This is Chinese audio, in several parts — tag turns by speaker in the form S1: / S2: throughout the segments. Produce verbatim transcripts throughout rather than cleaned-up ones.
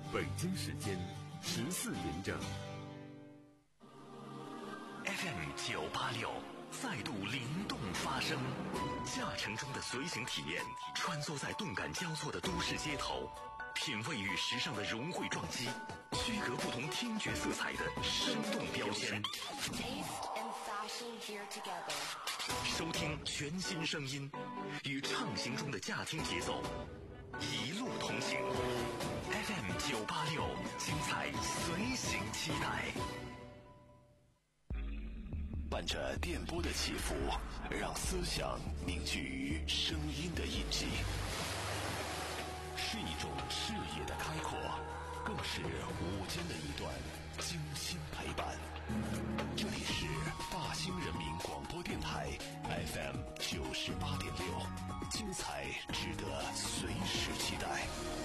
S1: 北京时间十四点整。
S2: F M 九八六再度灵动发声，驾乘中的随行体验，穿梭在动感交错的都市街头，品味与时尚的融汇撞击，区隔不同听觉色彩的生动标签。收听全新声音，与畅行中的驾听节奏，一路同行。F M 九八六，精彩随行期待。
S3: 伴着电波的起伏，让思想凝聚于声音的印记，是一种视野的开阔，更是午间的一段精心陪伴。这里是大兴人民广播电台 F M 九十八点六，精彩值得随时期待。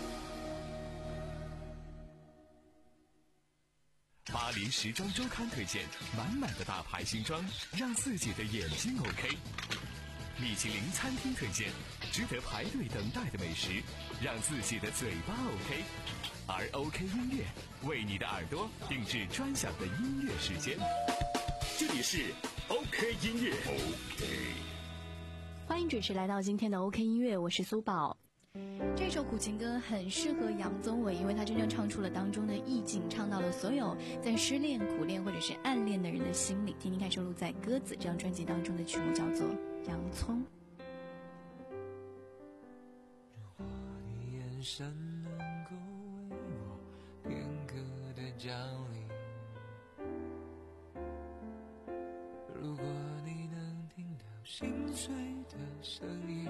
S4: 巴黎时装周刊推荐满满的大牌新装，让自己的眼睛 OK。米其林餐厅推荐值得排队等待的美食，让自己的嘴巴 OK。而 OK 音乐为你的耳朵定制专享的音乐时间。这里是 OK 音乐 OK。
S5: 欢迎准时来到今天的 OK 音乐，我是苏宝。
S6: 这首苦情歌很适合杨宗纬，因为他真正唱出了当中的意境，唱到了所有在失恋、苦恋或者是暗恋的人的心里。听听看收录在《鸽子》这张专辑当中的曲目，叫做《洋葱》。
S7: 如果你眼神能够为我片刻的降临，如果你能听到心碎的声音，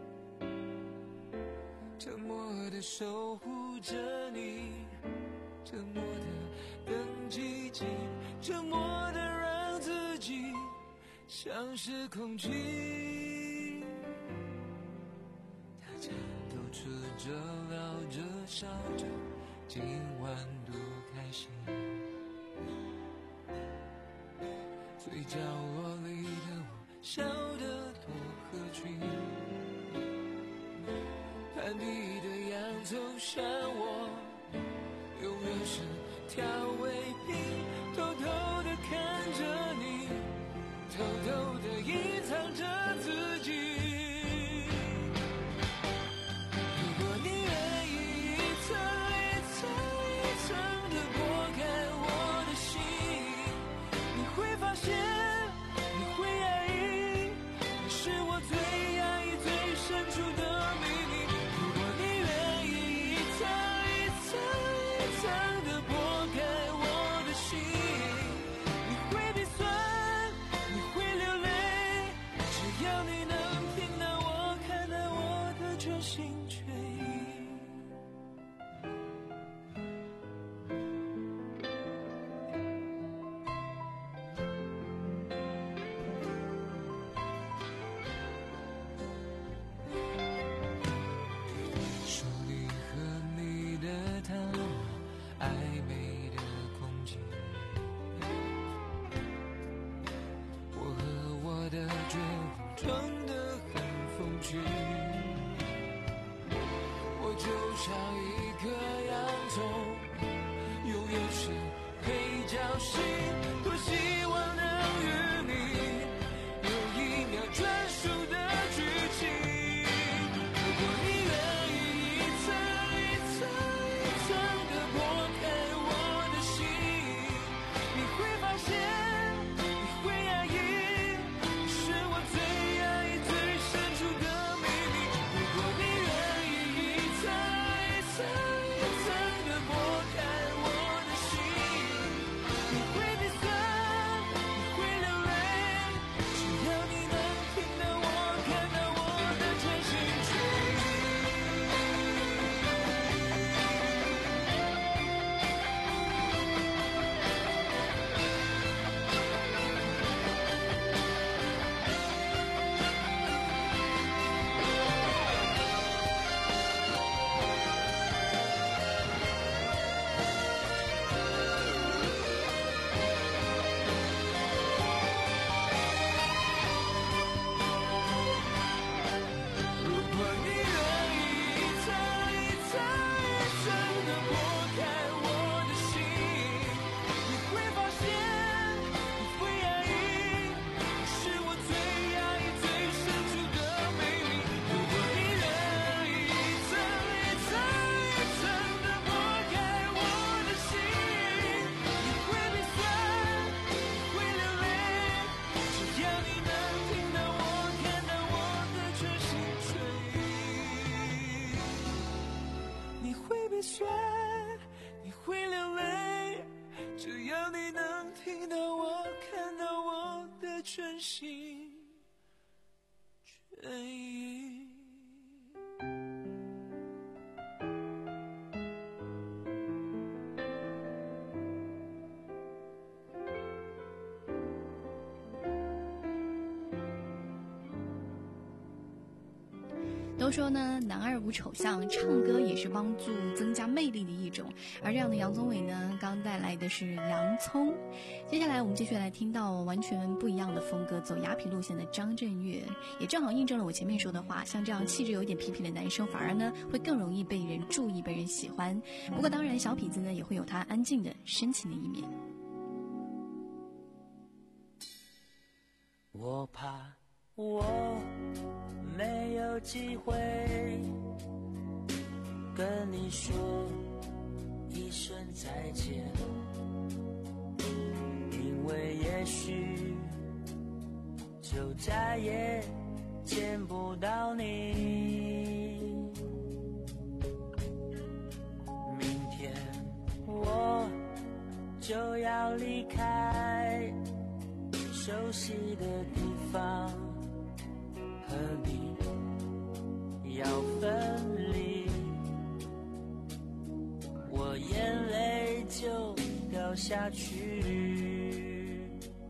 S7: 沉默地守护着你，沉默地更寂静，沉默地让自己像是空气。大家都吃着聊着笑着，今晚多开心，最角落里的我笑得多合群，盘底的洋葱像我永远是调味品，偷偷地看着你，偷偷地隐藏着自己。如果你愿意一层一层一层地剥开我的心，你会发现你会压抑，你是我最压抑最深处的秘密。一层一层酸，你会流泪，只要你能听到我，看到我的全心全意。
S6: 都说呢，男二无丑相，唱歌也是帮助增加魅力的一种。而这样的杨宗纬呢，刚带来的是洋葱。接下来我们继续来听到完全不一样的风格，走雅痞路线的张震岳，也正好印证了我前面说的话，像这样气质有一点痞痞的男生，反而呢会更容易被人注意、被人喜欢。不过当然，小痞子呢也会有他安静的、深情的一面。
S7: 我怕我没有机会跟你说一声再见，因为也许就再也见不到你。明天我就要离开熟悉的地方，和你要分离，我眼泪就掉下去。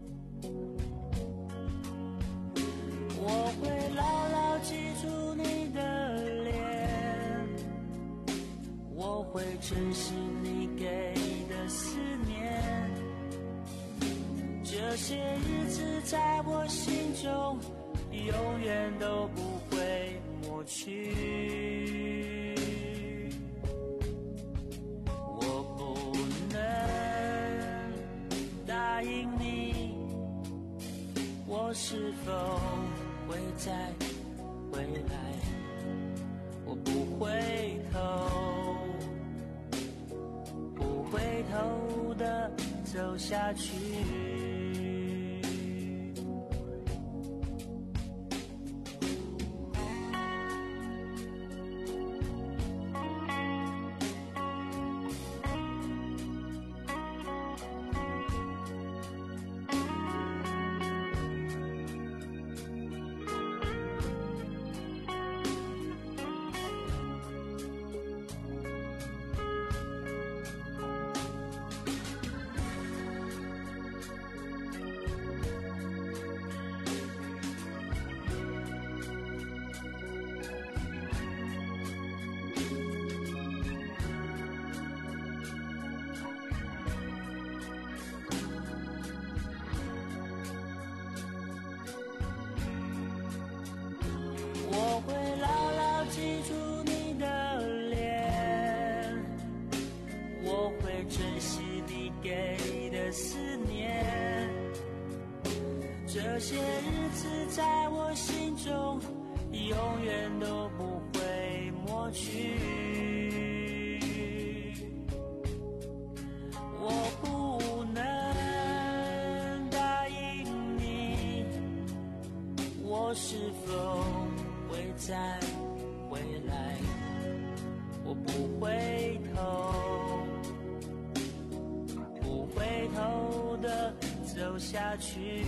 S7: 我会牢牢记住你的脸，我会珍惜你给的思念，这些日子在我心中永远都不会抹去。我不能答应你，我是否会再回来，我不回头，不回头的走下去。我会牢牢记住你的脸，我会珍惜你给的思念，这些日子在我心中永远都不会抹去。我不能答应你，我是否会再回来，我不回头，不回头的走下去。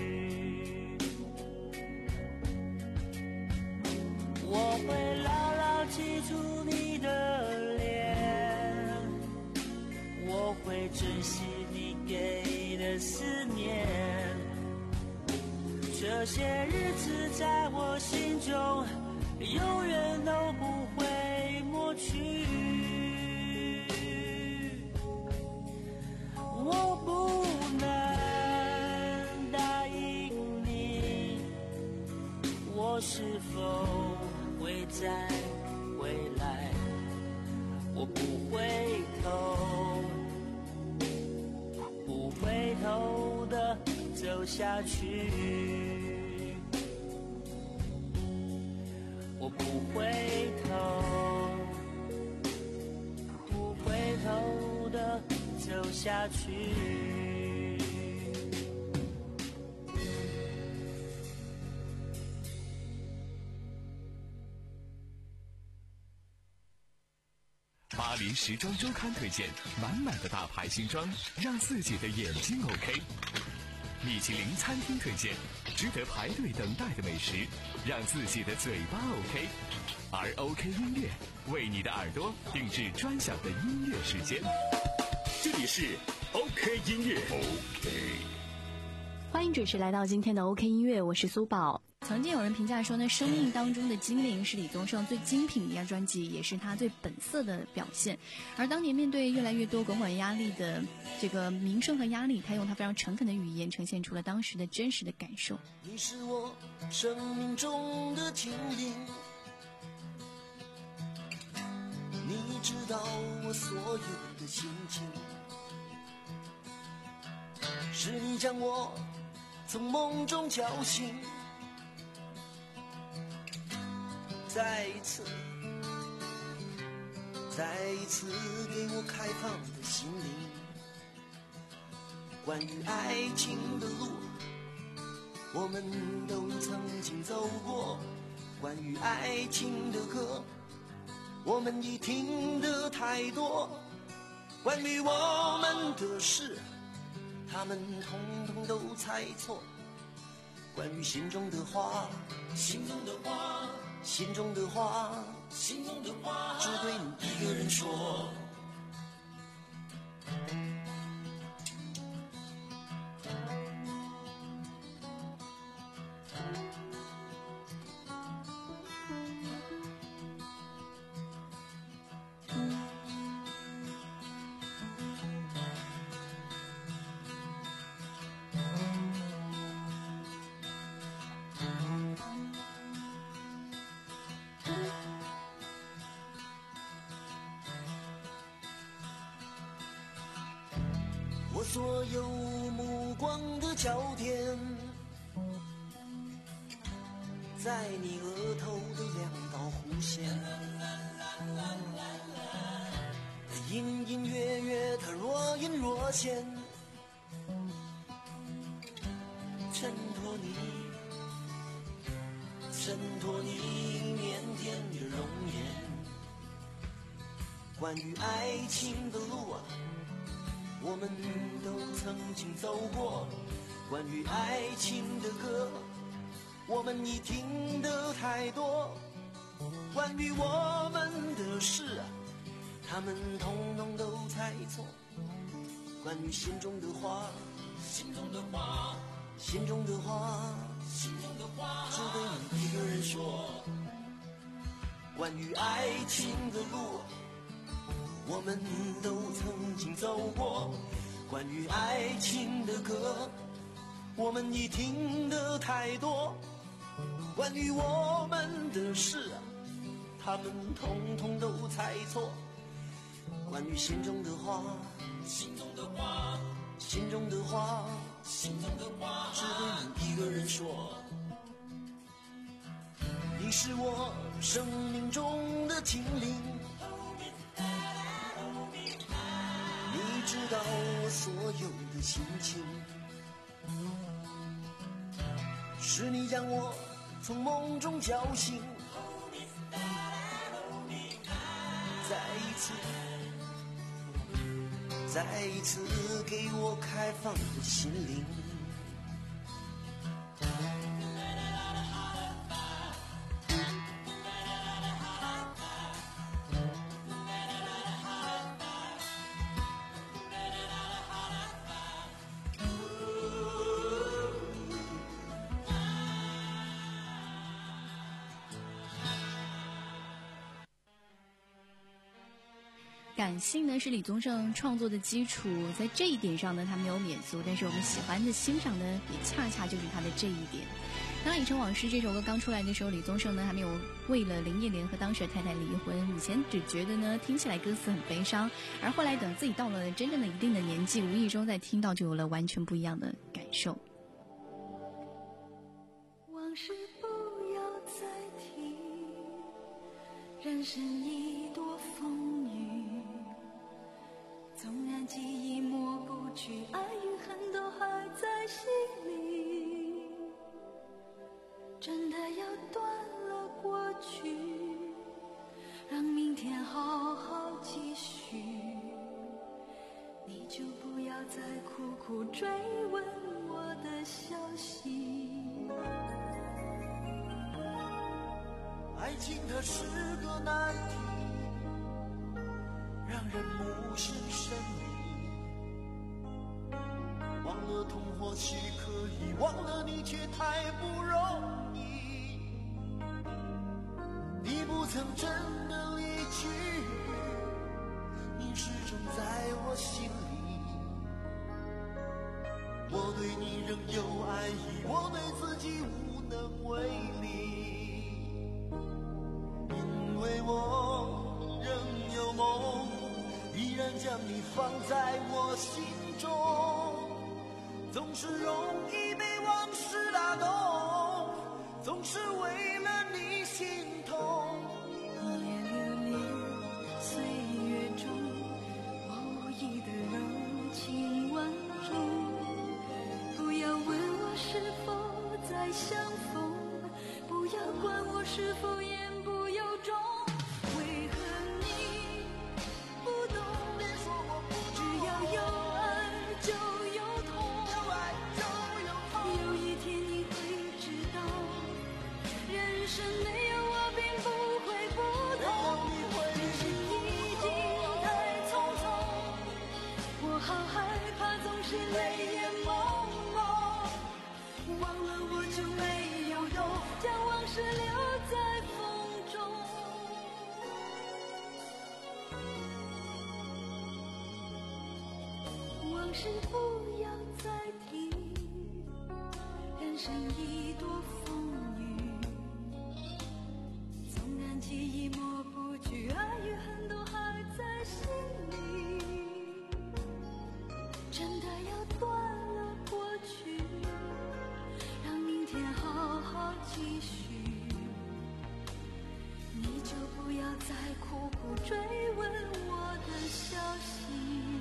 S7: 我会牢牢记住你的脸，我会珍惜你给的思念，这些日子在我心中永远都不会抹去。我不能答应你，我是否会再回来，我不回头，不回头的走下去。我不回头，不回头的走下去。
S4: 把为时装周刊推荐满满的大牌新装，让自己的眼睛 OK。米其林餐厅推荐值得排队等待的美食，让自己的嘴巴 OK。而 OK 音乐为你的耳朵定制专享的音乐时间。
S3: 这里是 OK 音乐 OK。
S5: 欢迎准时来到今天的 OK 音乐，我是苏宝。
S6: 曾经有人评价说呢，生命当中的精灵是李宗盛最精品的一张专辑，也是他最本色的表现。而当年面对越来越多滚滚压力的这个名声和压力，他用他非常诚恳的语言呈现出了当时的真实的感受。
S8: 你是我生命中的精灵，你知道我所有的心情，是你将我从梦中叫醒，再一次再一次给我开放的心灵。关于爱情的路我们都曾经走过，关于爱情的歌我们已听得太多，关于我们的事他们统统都猜错，关于心中的话心中的话心中的话心中的话只对你一个人说。我所有目光的焦点在你额头的两道弧线，它隐隐约约，它若隐若现，衬托你衬托你腼腆的容颜。关于爱情的路啊我们都曾经走过，关于爱情的歌我们已听得太多，关于我们的事啊他们统统都猜错，关于心中的话心中的话心中的话心中的话只对你一个人说。关于爱情的路我们都曾经走过，关于爱情的歌我们已听得太多，关于我们的事他们统统都猜错，关于心中的话心中的话心中的话心中的话只对你一个人说。你是我生命中的精灵，你知道我所有的心情，是你将我从梦中叫醒，再一次再一次给我开放的心灵。
S6: 感性呢是李宗盛创作的基础，在这一点上呢他没有免俗，但是我们喜欢的欣赏呢也恰恰就是他的这一点。当《已成往事》这首歌刚出来的时候，李宗盛呢还没有为了林忆莲和当时的太太离婚，以前只觉得呢听起来歌词很悲伤，而后来等自己到了真正的一定的年纪，无意中再听到就有了完全不一样的感受。
S9: 往事不要再提，人生一朵风雨，纵然记忆抹不去，爱与恨都还在心里，真的要断了过去，让明天好好继续。 再苦苦追问我的消息。
S8: 爱情它是个难题，让人目眩神迷。忘了痛或许可以，忘了你却太不容易。你不曾真的离去，你始终在我心里。我对你仍有爱意，我对自己无能为力。因为我仍有梦，依然将你放在我心中，总是容易被往事打动，总是为了你心痛。
S9: 一夜流连岁月中，无意的柔情万种。不要问我是否再相逢，不要管我是否言不由衷。为何你不懂？只要有爱就有痛，有一天你会知道，人生没有我并不会不同。人生已经太匆匆，我好害怕总是泪眼朦胧。忘了我就没有用，将往事留在风中。往事不要再提，人生已多风雨。纵然记忆抹不去，爱与恨都还在心里。真的要断了过去，让明天好好继续。你就不要再苦苦追问我的消息。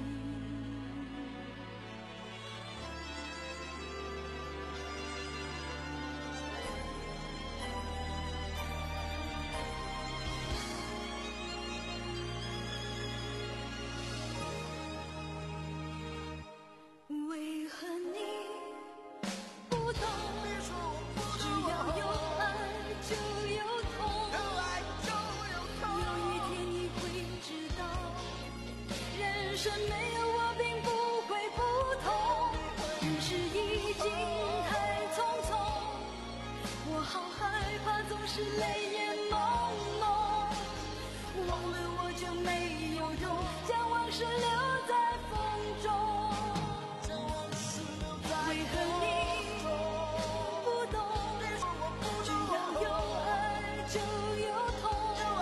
S9: 为何你不懂？只要有爱就有痛，有一天你会知道，人生没有我并不会不同。人世已经太匆匆，我好害怕总是泪眼朦胧。忘了我就没有用，将往事留在风中。为何你不懂？只要有爱就有痛，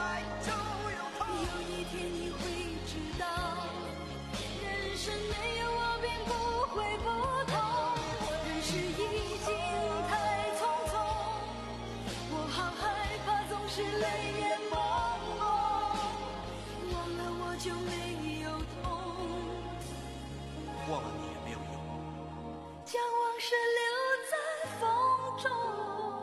S9: 有一天你会知道，人生没有我并不会不同。人世已经太匆匆，我好害怕总是泪眼朦胧。忘了我就没有痛，
S8: 忘了你也没有用。
S9: 将往事留在风中。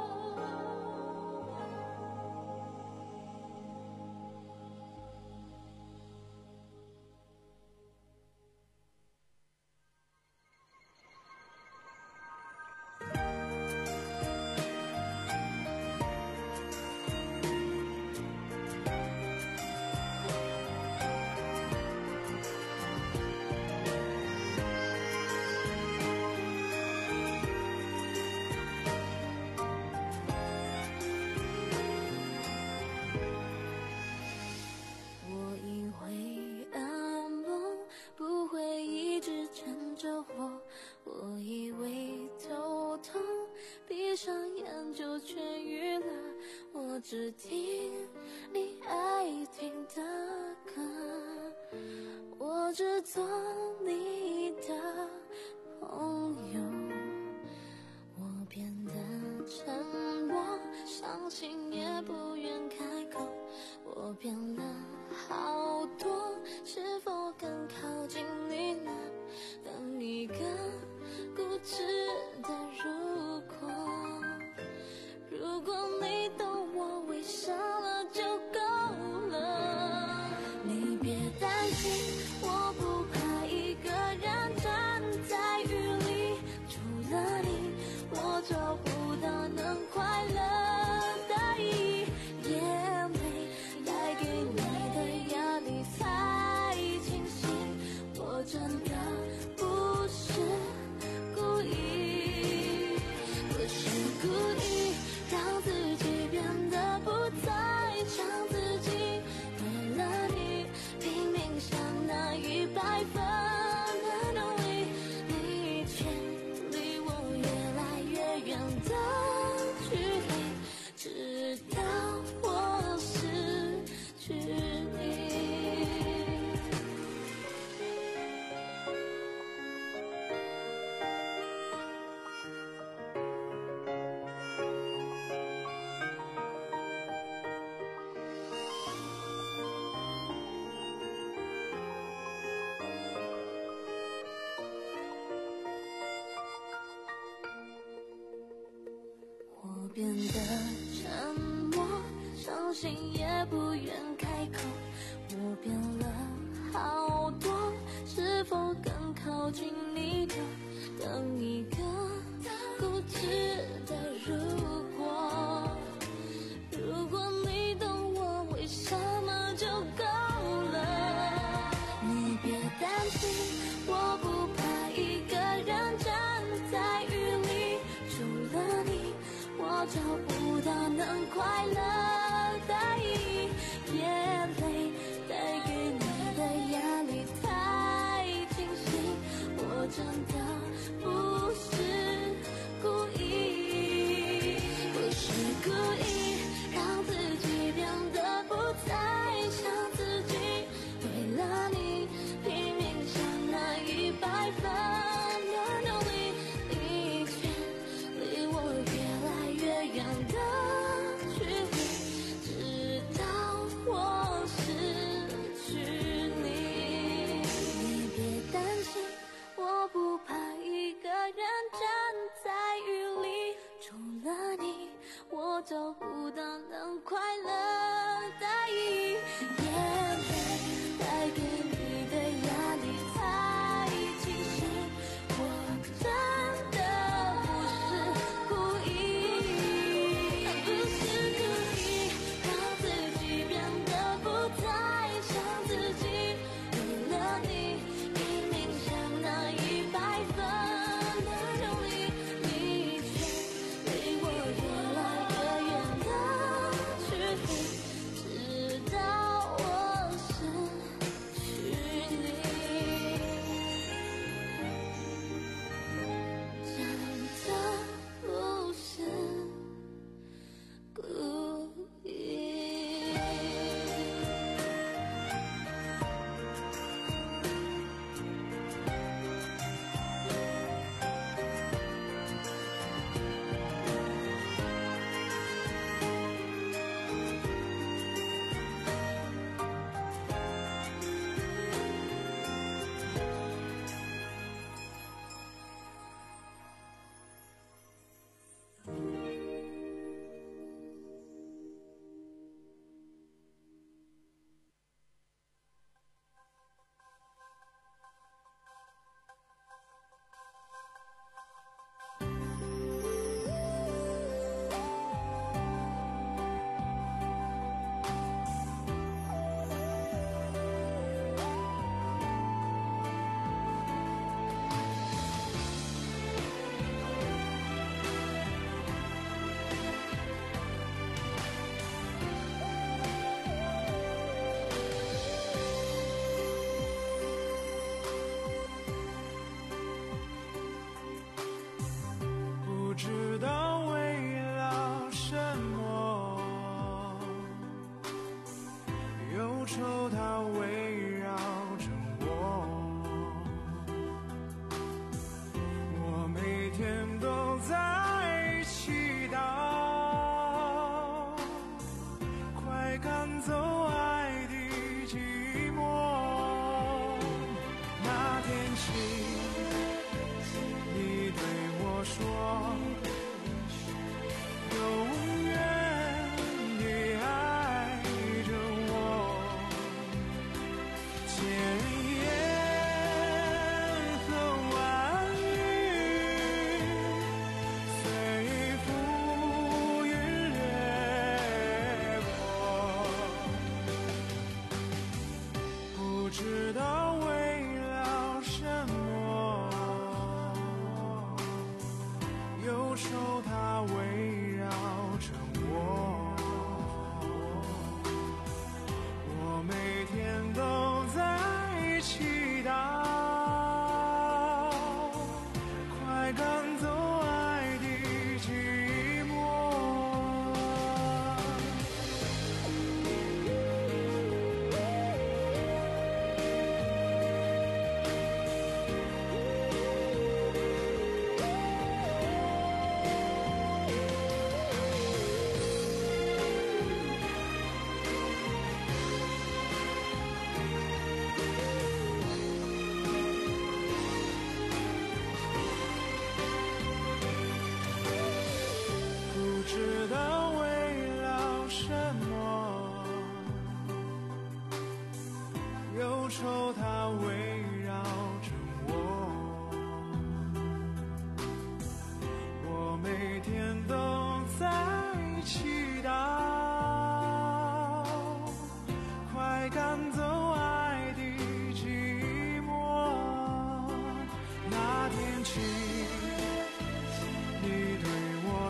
S9: 只听你爱听的歌，我只做你的朋友。我变得沉默，伤心也不愿开口。我变了好多，是否更靠近你呢？等一个固执的如果，如果你懂我微笑了就够了。你别担心，我不怕一个人等心也不愿开口。我变了好多，是否更靠近你的等一个固执的如果。如果你懂我为什么就够了。你别担心，我不怕一个人站在雨里，除了你我找不到能快乐的意义。眼泪带给你的压力太清晰，我真的不是故意，不是故意让自己变得不再像自己，为了你拼命想那一百分的努力，你却离我越来越远的距离，直到我失去你。你别担心，我不怕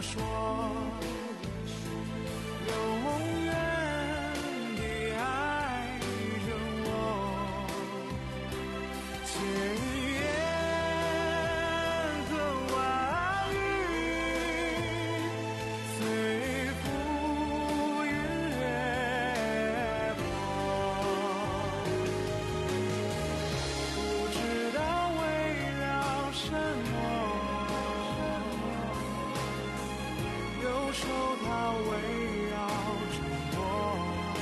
S7: 说，永远地爱着我，千言和万语随浮云掠过，不知道为了什么，又受它围绕着我。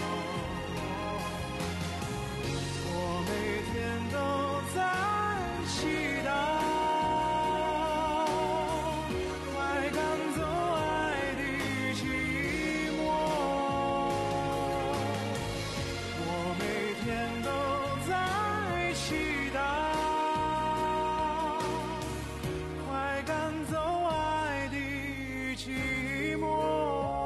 S7: 我每天都在祈祷，快赶走爱的寂寞。我每天都在祈祷，快赶走爱的寂寞。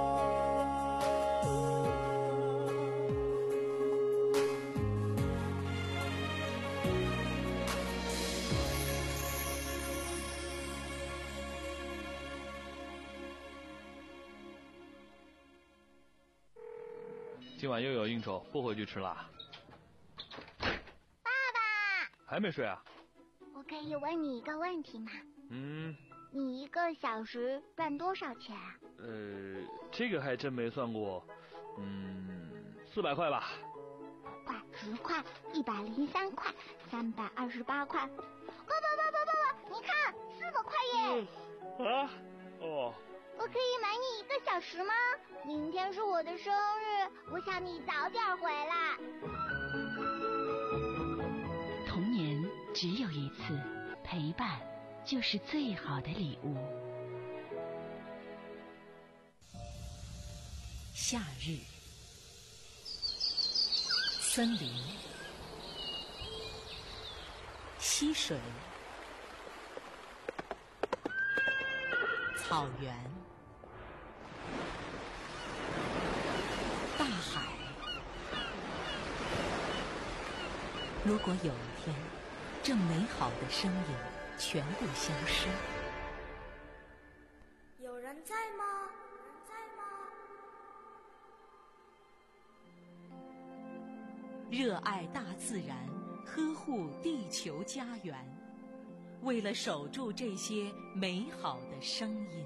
S10: 今晚又有应酬，不回去吃啦。
S11: 爸爸，
S10: 还没睡啊？
S11: 我可以问你一个问题吗？
S10: 嗯，
S11: 你一个小时赚多少钱啊？
S10: 呃，这个还真没算过。嗯，四百块吧。
S11: 快，十块，一百零三块，三百二十八块。爸爸爸爸爸爸，你看，四个块耶！
S10: 啊？哦。
S11: 我可以买你一个小时吗？明天是我的生日，我想你早点回来。
S12: 童年只有一次，陪伴就是最好的礼物。夏日，森林，溪水，草原，大海。如果有一天，这美好的声音全部消失，
S9: 有人在吗？有人在吗？
S12: 热爱大自然，呵护地球家园，为了守住这些美好的声音。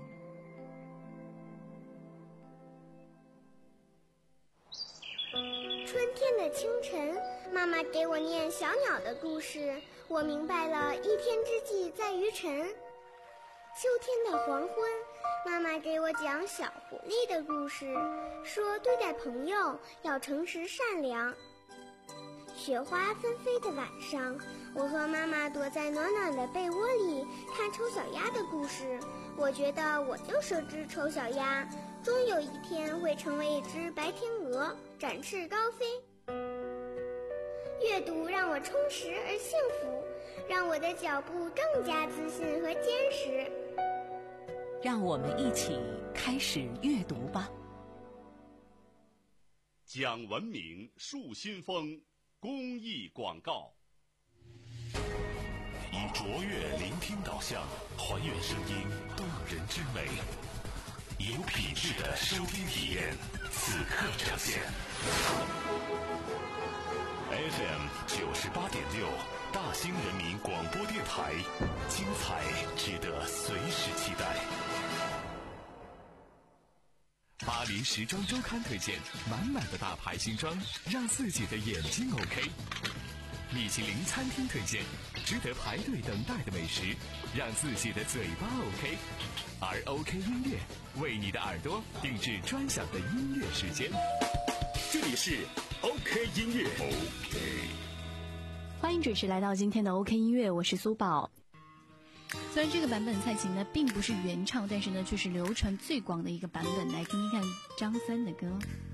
S13: 春天的清晨，妈妈给我念小鸟的故事，我明白了一天之计在于晨。秋天的黄昏，妈妈给我讲小狐狸的故事，说对待朋友要诚实善良。雪花纷飞的晚上，我和妈妈躲在暖暖的被窝里看丑小鸭的故事，我觉得我就是只丑小鸭，终有一天会成为一只白天鹅，展翅高飞。阅读让我充实而幸福，让我的脚步更加自信和坚实。
S12: 让我们一起开始阅读吧。
S3: 讲文明树新风公益广告，以卓越聆听导向，还原声音动人之美，有品质的收听体验，此刻呈现。F M 九十八点六，大兴人民广播电台，精彩值得随时期待。
S4: 巴黎时装周刊推荐满满的大牌新装，让自己的眼睛 OK。米其林餐厅推荐值得排队等待的美食，让自己的嘴巴 OK。而 OK 音乐为你的耳朵定制专享的音乐时间。
S2: 这里是 OK 音乐。OK。
S5: 欢迎准时来到今天的 OK 音乐，我是苏宝。
S6: 虽然这个版本蔡琴呢并不是原唱，但是呢却是流传最广的一个版本，来听听看张三的歌。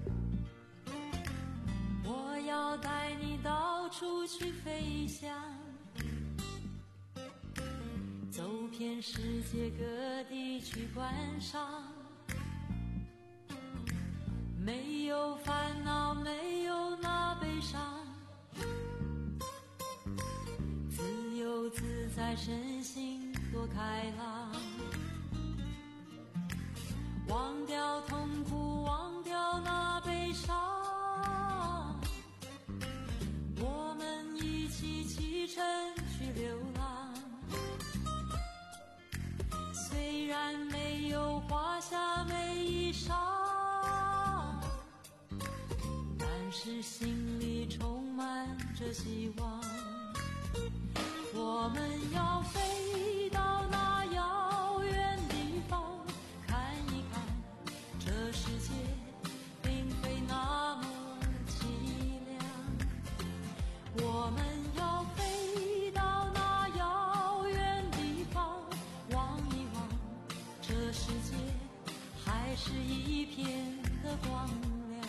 S9: 我要带你到处去飞翔，走遍世界各地去观赏，没有烦恼，没有那悲伤，自由自在，身心多开朗。 启程去流浪。虽然没有华厦美衣裳，但是心里充满着希望。我们要飞到那遥远地方，看一看这世界并非那么凄凉。我们要飞到那遥远地方，望一望这世界还是一片的光亮。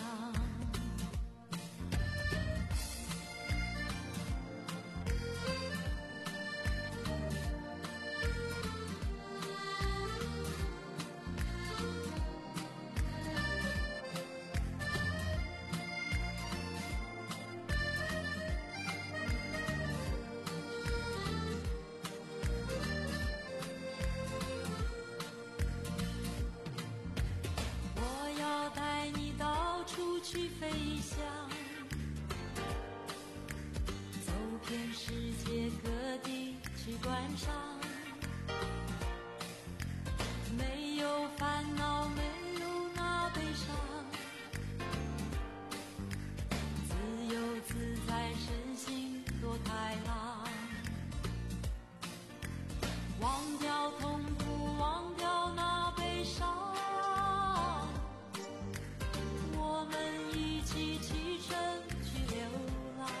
S9: 去飞翔，走遍世界各地去观赏，没有烦恼，没有那悲伤，自由自在，身心多开朗，忘掉痛苦，忘掉那悲伤。启程去流浪，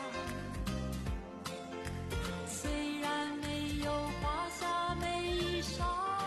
S9: 虽然没有华厦美衣裳，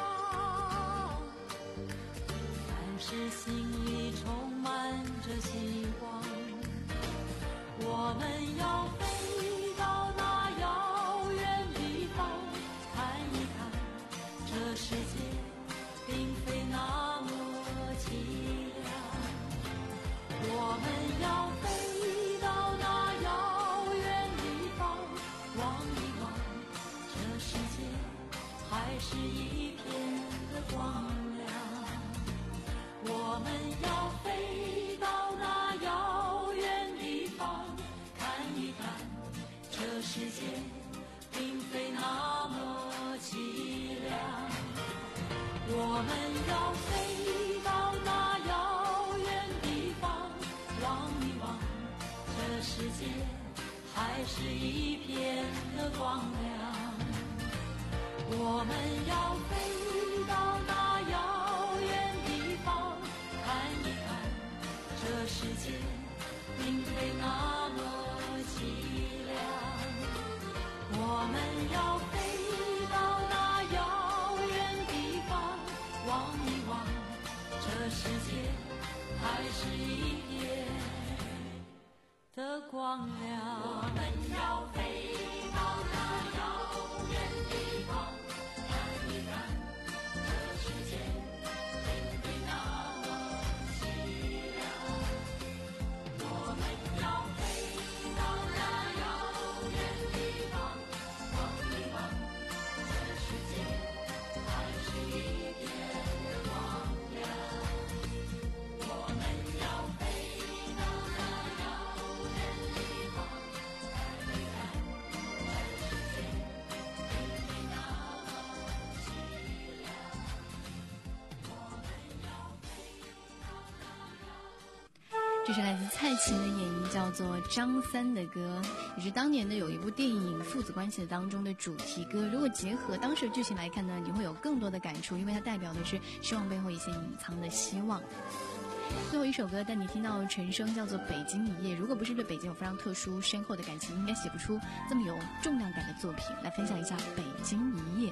S9: 但是心里充满着希望。我们要飞到那遥远地方，看一看这世界并非那么凄凉。我们要飞到那遥远地方，望一望这世界还是一片的光亮。我们要飞到那遥远地方，看一看这世界并非那么凄凉。我们要飞到那遥远地方，望一望这世界还是一片的光亮。我们要飞到那遥远地方，看一看这世界并非那么凄凉。我们要飞到那遥远地方，望一望这世界还是一片的光亮。我们要飞到那遥远地方，看一看这世界并非那么凄凉。我们要飞到那遥远地方，望一望这世界还是一片的光亮。我们要飞到那遥远地方，看一看这世界并非那么凄凉。我们要飞到那遥。
S6: 这是来自蔡琴的演绎，叫做张三的歌，也是当年的有一部电影《父子关系》当中的主题歌。如果结合当时的剧情来看呢，你会有更多的感触，因为它代表的是失望背后一些隐藏的希望。最后一首歌带你听到陈升，叫做《北京一夜》。如果不是对北京有非常特殊深厚的感情，应该写不出这么有重量感的作品。来分享一下《北京一夜》。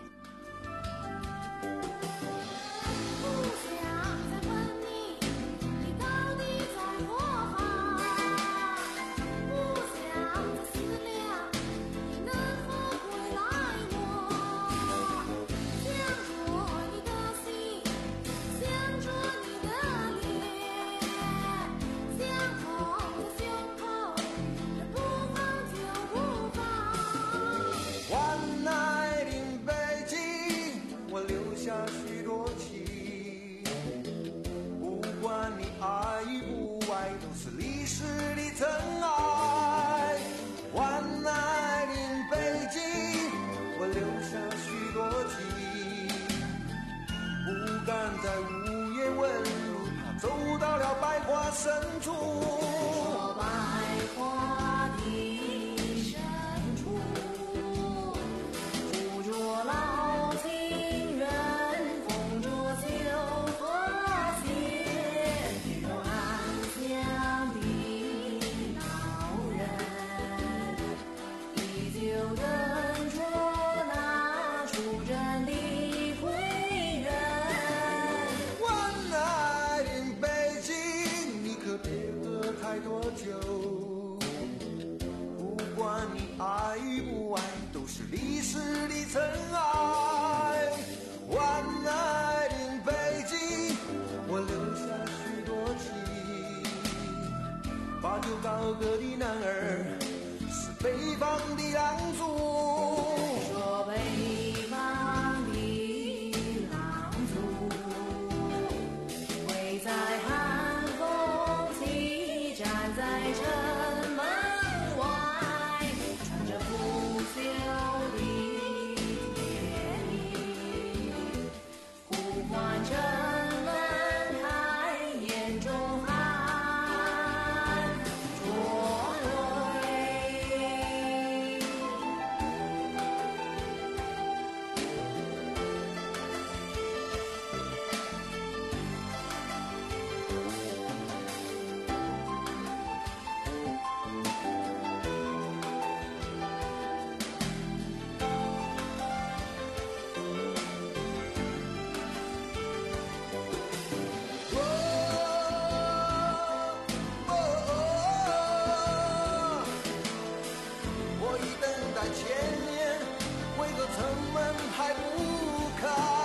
S8: One night in Beijing. 花深处，
S9: 说百花的深处，扶着老情人，风着秋和弦，有安详的老人，依旧等着那出征的归人。
S8: 晚来临北京，你可别喝太多酒，不管你爱不爱，都是历史的尘埃。晚来临北京，我留下许多情，把酒高歌的男儿是北方的狼族，
S9: 说北方的狼族，围在寒风起，站在城门外，穿着不朽的铁衣，呼唤城门开，眼中含着泪。
S8: 我已等待千年，为何城门还不开？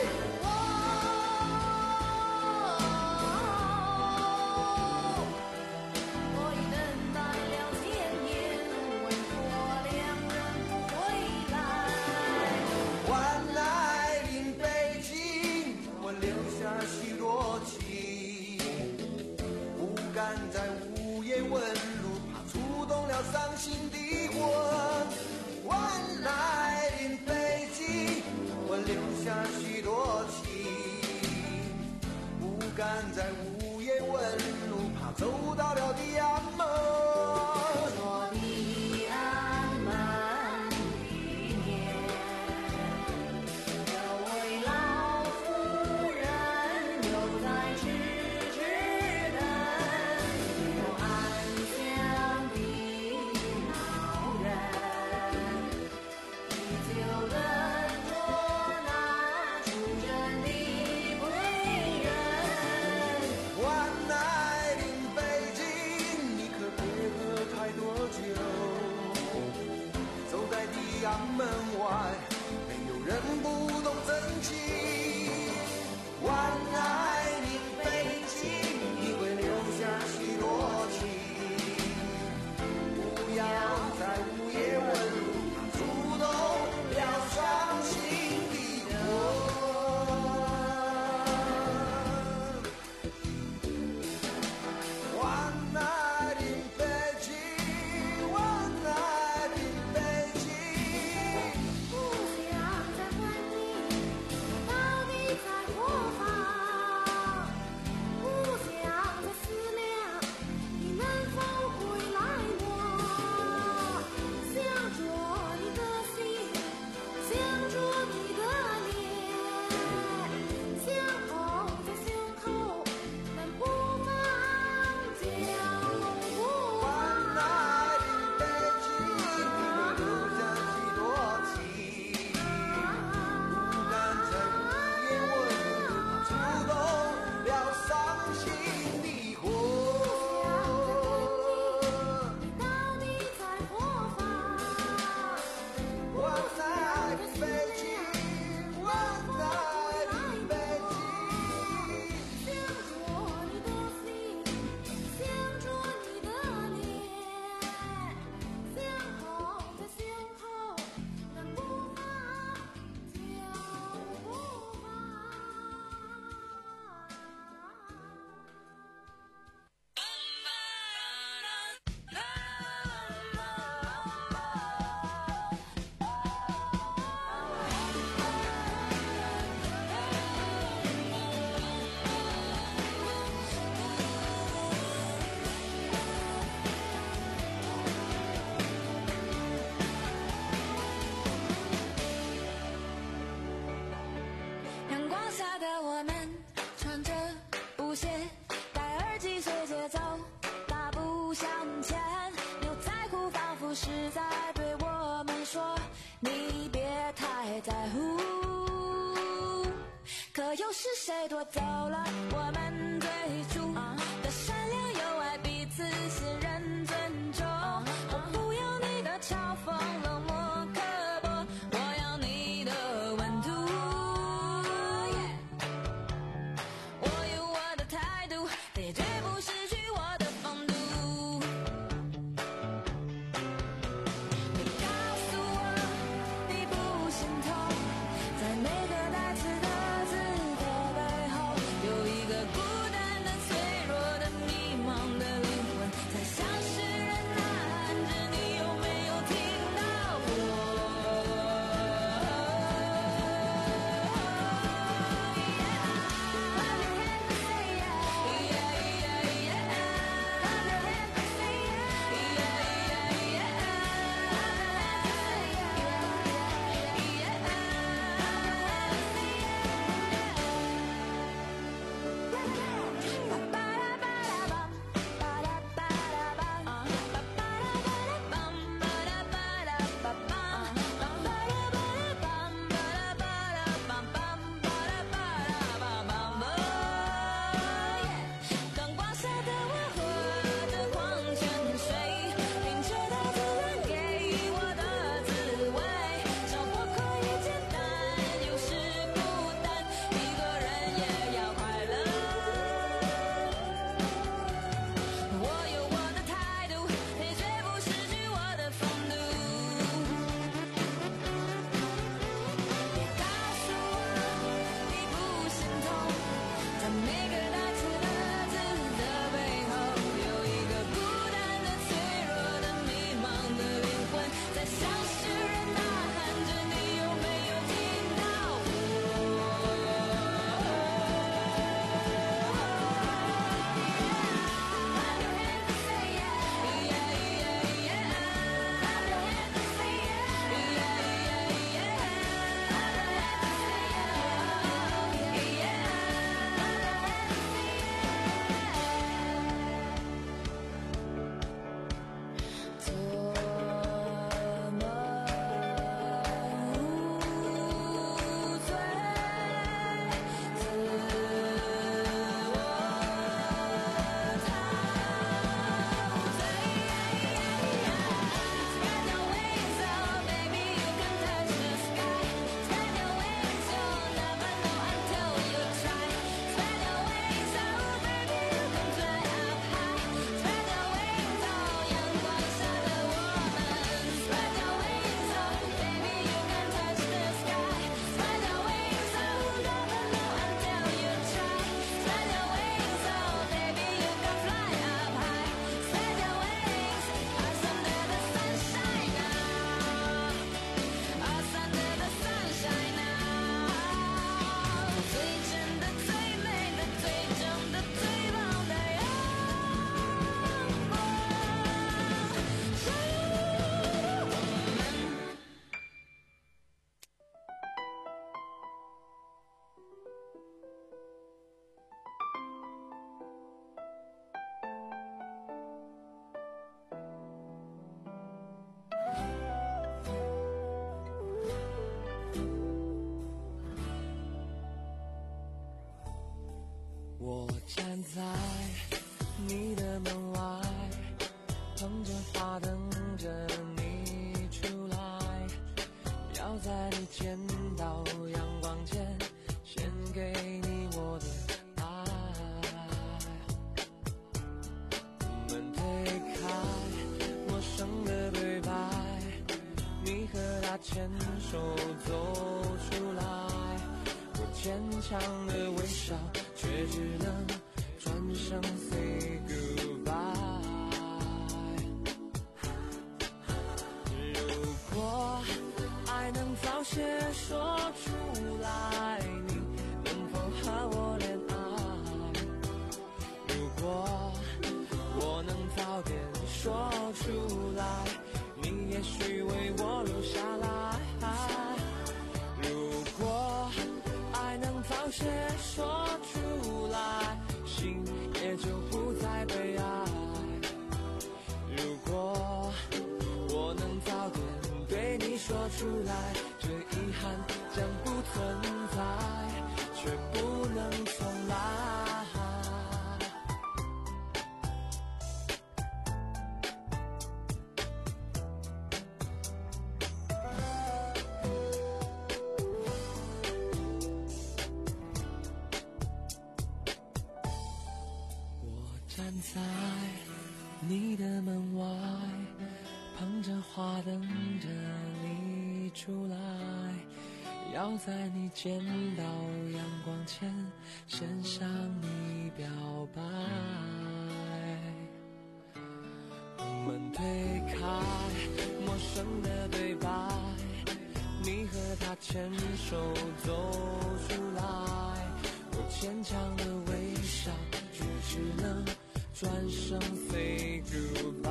S9: 我已等待了千年，为何两人不回来？
S8: 晚来临北京，我留下许多情，不敢在午夜问路，怕触动了伤心的魂。晚来临北京，我留下许多情，不敢在午夜问路，怕走到了地安门。
S9: 说的安门里面，有位老妇人犹在痴痴等，有安详的老人，依旧等着那出征的归人。
S8: 晚来临北京，你可别喝太多酒，走在地安门外，没有人不懂真情。晚来临北京，你会留下许多情，不要在午夜问路，怕触动了伤心的魂。晚来临北京，晚来临北京，
S9: 不想再问你到底在何方。 谁在乎？可又是谁夺走了我们最初的善良友爱，彼此信任尊重？我不要你的嘲讽冷漠刻薄，我要你的温度。我有我的态度，也绝不失去我的风度。你告诉我你不心痛，在每个带刺的字的背后，有一个孤单的脆弱的迷茫的灵魂，在向世人呐喊着，你有没有听到我？灯光下的我喝着矿泉水，品着大自然给我的滋味，生活可以简单，有时孤单，一个人也要快乐。我有我的态度，也绝不失去我的风度。别告诉我你不心痛，在每个带刺的字的背后，有一个孤单的脆弱的迷茫的灵魂，在向世人呐喊着，你有没有听到我？做梦无罪，自我陶醉。Spread your wings, oh baby, you can touch the sky. Spread your wings, you'll never know until you try. Spread your wings, oh baby, you can fly up high. Spread your wings, oh 阳光下的我们。Spread your wings, oh baby, you can touch the sky. Spread your wings, oh never know until you try. Spread your wings, oh baby, you can fly up high. Spread your wings, us under the sunshine now. Us under the sunshine now. 最真的、最美的、最正的、最棒的阳光，照耀我们。
S7: 我站在你的门外，捧着花等着你出来，要在你见到阳光前，献给你我的爱。门推开，陌生的对白，你和他牵手走出来，我坚强的微笑，却只能转身 say goodbye。如果爱能早些说出来，你能否和我恋爱？如果我能早点说出来，你也许为我留下来。如果爱能早些说出来，心也就不再被爱。如果我能早点对你说出出来，这遗憾将不存在，却不能重来。站在你的门外，捧着花等着你出来，要在你见到阳光前先向你表白。我们推开陌生的对白，你和他牵手走出来，我坚强的微笑，却只能转身 say goodbye。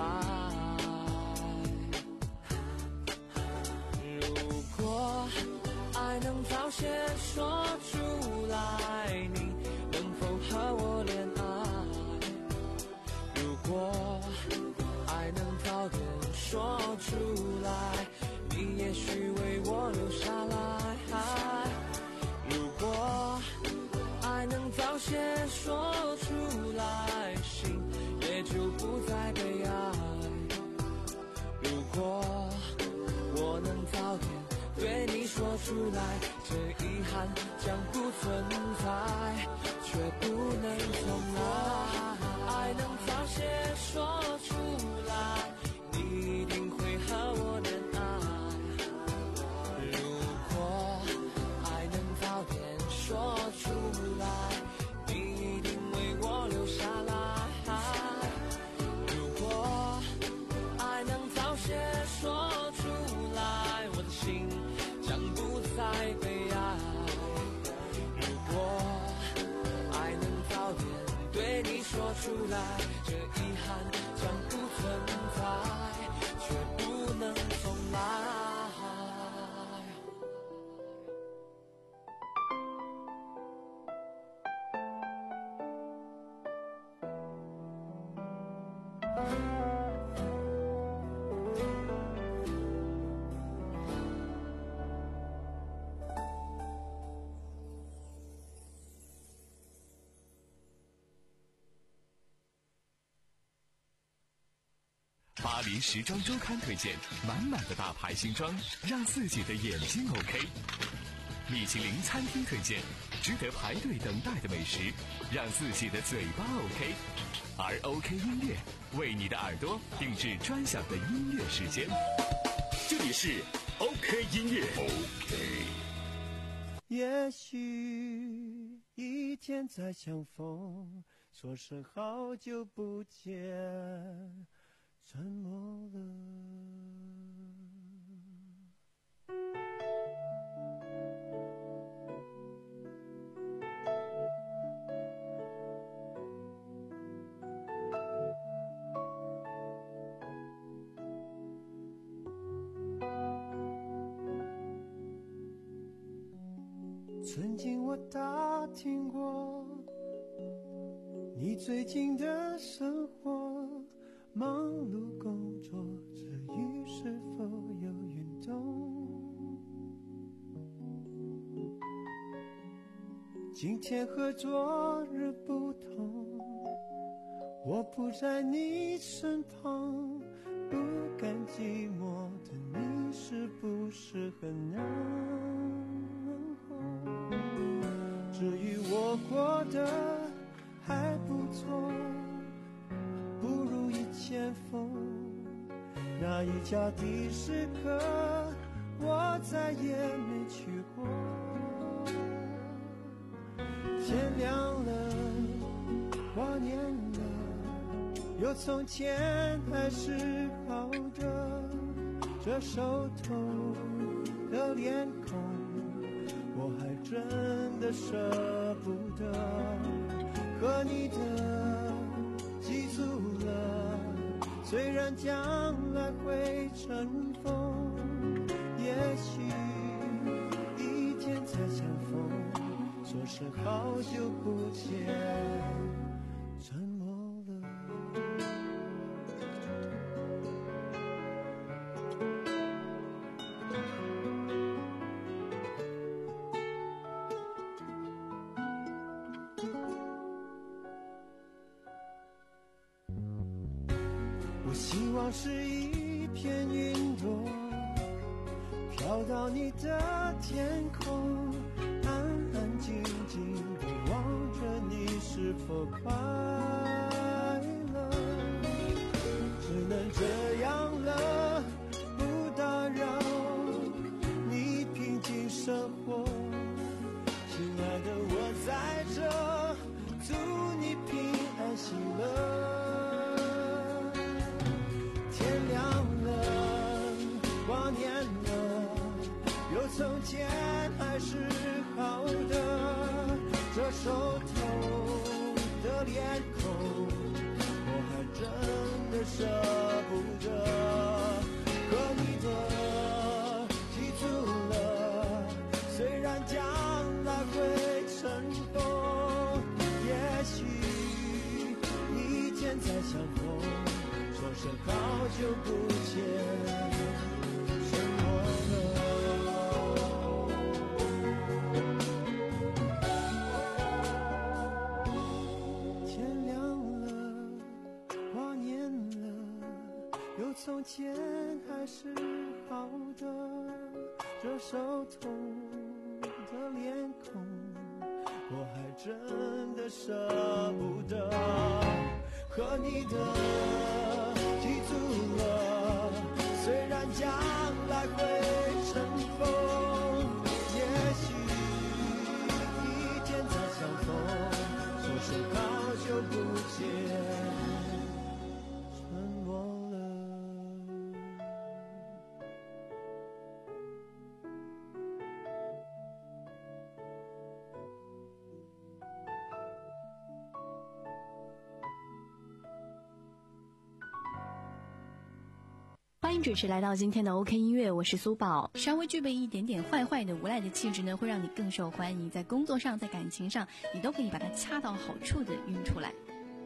S7: 如果爱能早些说出来，你能否和我恋爱？如果爱能早点说出来，你也许为我留下来。如果爱能早些说出来，心也就不再悲哀。如果我能早点对你说出来，这遗憾将不存在，却不能重来。爱能早些说出来，你一定会和我恋爱。如果爱能早点说出来，你一定为我留下来。如果爱能早些说出来，我的心将不再悲哀。如果爱能早点对你说出来，这遗憾将不存在，却不能重来。
S4: 巴黎时装周刊推荐满满的大牌新装，让自己的眼睛 OK。米其林餐厅推荐值得排队等待的美食，让自己的嘴巴 OK。而 OK 音乐为你的耳朵定制专享的音乐时间。这里是 OK 音乐 OK。
S14: 也许一天再相逢，说声好久不见，沉默了。曾经我打听过你最近的生活，忙碌工作之余是否有运动？今天和昨日不同，我不在你身旁，不甘寂寞的你是不是很难过？至于我过得还不错，不如以前疯，那一家的士客我再也没去过。天亮了，挂念了，有从前还是好的，这熟透的脸孔我还真的舍不得，和你的记住了，虽然将来会尘封，也许一天再相逢，说声好久不见，沉默了。 像是一片云朵，飘到你的天空，安安静静地望着你是否快乐，只能这样了，不打扰你平静生活。亲爱的，我在这，祝你平安喜乐。天亮了，光年了，有从前还是好的，这熟透的脸孔，我还真的舍不得。和你的记住了，虽然将来会尘封，也许一天再相逢，说声好久不见。从前还是好的，这熟透的脸孔，我还真的舍不得。和你的记住了，虽然将来会尘封，也许一天再相逢，说声好久不见。
S5: 欢迎准时来到今天的 OK 音乐，我是苏宝。
S6: 稍微具备一点点坏坏的无赖的气质呢，会让你更受欢迎，在工作上，在感情上，你都可以把它恰到好处的运出来。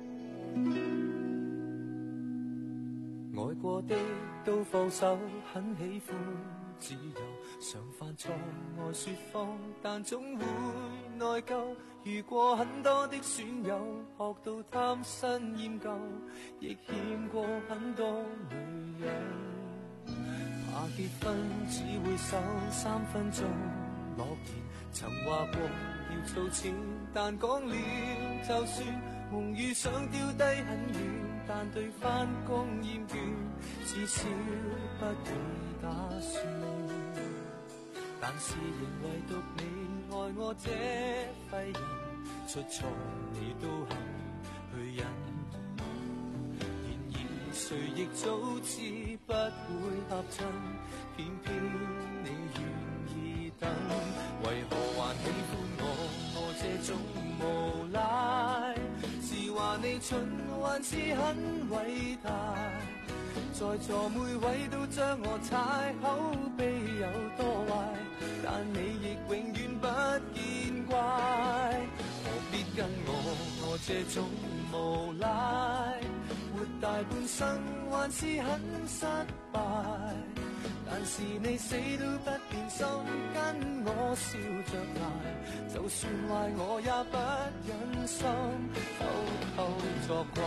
S7: 愛過的都放手，很喜歡自由，常犯錯愛說謊，但總會內疚。遇過很多的損友，學到貪新厭舊，亦欠過很多女人。怕結婚只會守三分鐘諾言，曾話過要儲錢，但講了就算，夢與想丟低很遠，但對返工厭倦，至少不會打算。但是仍唯獨你愛我這廢人，出錯你都肯去忍。然而誰亦早知不會合襯，偏偏你願意等。為何還喜歡我？我這種無賴，是話你蠢還是很偉大？在座每位都將我踩，口碑有多壞，但你亦永遠不見怪。何必跟我？我這種無賴，活大半生還是很失敗。但是你死都不變心，跟我笑着賴，就算壞我也不忍心偷偷作怪。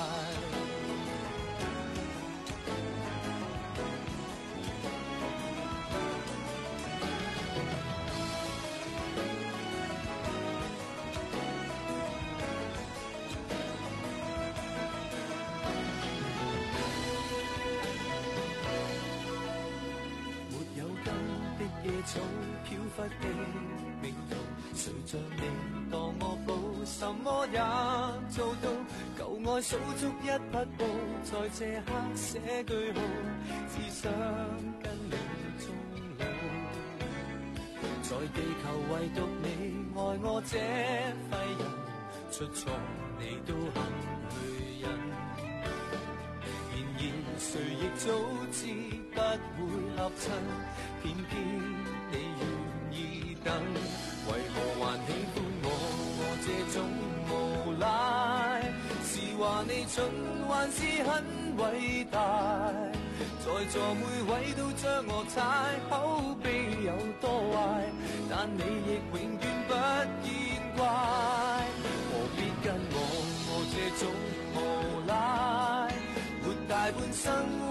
S7: 草飄忽的命途，誰像你當我寶，什麼也做到。舊愛數足一匹布，在這刻寫句號，只想跟你終老。在地球唯獨你愛我這廢人，出錯你都肯去忍。然而誰亦早知不會合襯，偏偏你願意等，為何還喜歡我？我這種無賴，是話你蠢還是很偉大？在座每位都將我踩，口碑有多壞，但你亦永遠不見怪。何必跟我？我這種無賴，活大半生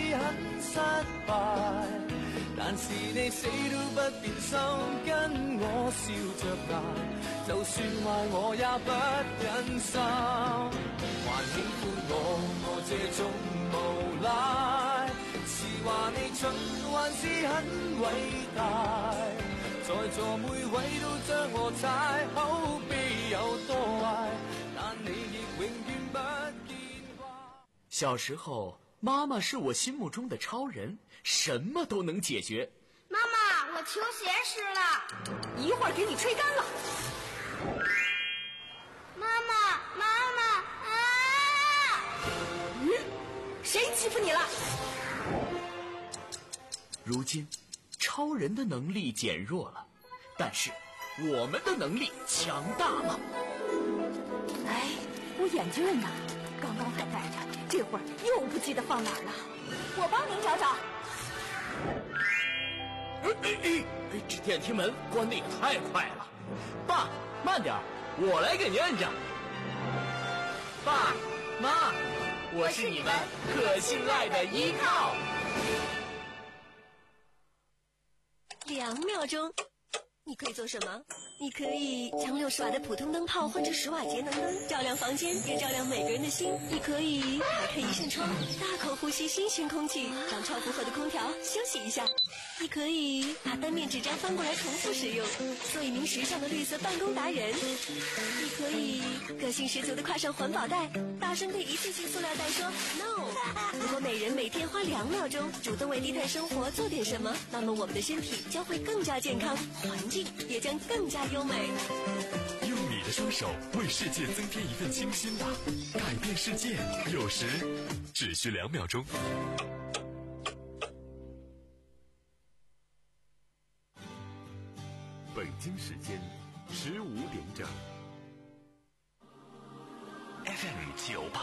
S7: 很失敗，但是你死都不變心，跟我笑着捱，就算壞我也不忍心，還喜歡我我這種無賴，是話你蠢還是很偉大，在座每位都將我踩，口碑有多壞，但你亦永遠不見壞。
S15: 小時候，媽媽是我心目中的超人，什麼都能解決。
S13: 媽媽，我球鞋濕了，
S12: 一會兒給你吹乾了。
S13: 媽媽，媽媽啊！
S12: 嗯，誰欺負你了？
S15: 如今，超人的能力減弱了，但是我們的能力強大了。
S12: 哎，我眼鏡呢？剛剛還戴着，這會兒又不記得放哪兒了。我幫您找找。
S15: 哎哎哎！这电梯门关得也太快了，爸，慢点，我来给您摁着。爸妈，我是你们可信赖的依靠。
S16: 两秒钟，你可以做什么？你可以将六十瓦的普通灯泡换成十瓦节能灯，照亮房间，也照亮每个人的心。你可以打开一扇窗，大口呼吸新鲜空气，让超负荷的空调休息一下。你可以把单面纸张翻过来重复使用，做一名时尚的绿色办公达人。你可以个性十足的挎上环保袋，大声对一次性塑料袋说 no。如果每人每天花两秒钟主动为低碳生活做点什么，那么我们的身体将会更加健康，环境也将更加优美。
S4: 用你的双手为世界增添一份清新吧，改变世界有时只需两秒钟。
S1: 北京时间十五点整。
S2: F M 九八。